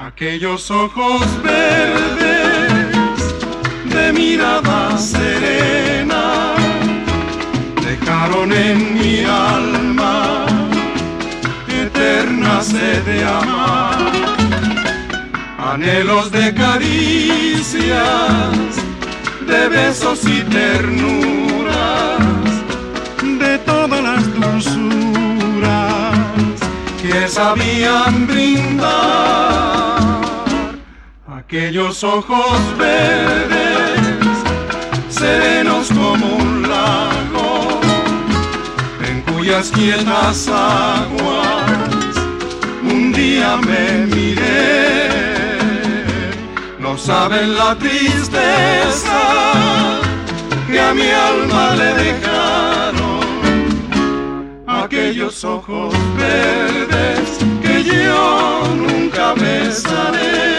Aquellos ojos verdes de mirada serena dejaron en mi alma eterna sed de amar, anhelos de caricias, de besos y ternuras, de todas las dulzuras que sabían brindar. Aquellos ojos verdes, serenos como un lago, en cuyas quietas aguas un día me miré. No saben la tristeza que a mi alma le dejaron aquellos ojos verdes que yo nunca besaré.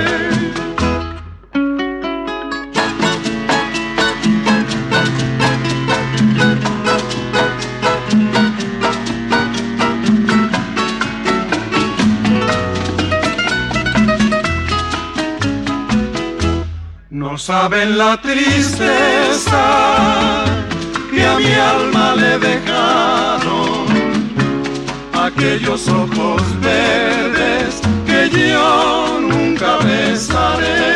No saben la tristeza que a mi alma le dejaron aquellos ojos verdes que yo nunca besaré.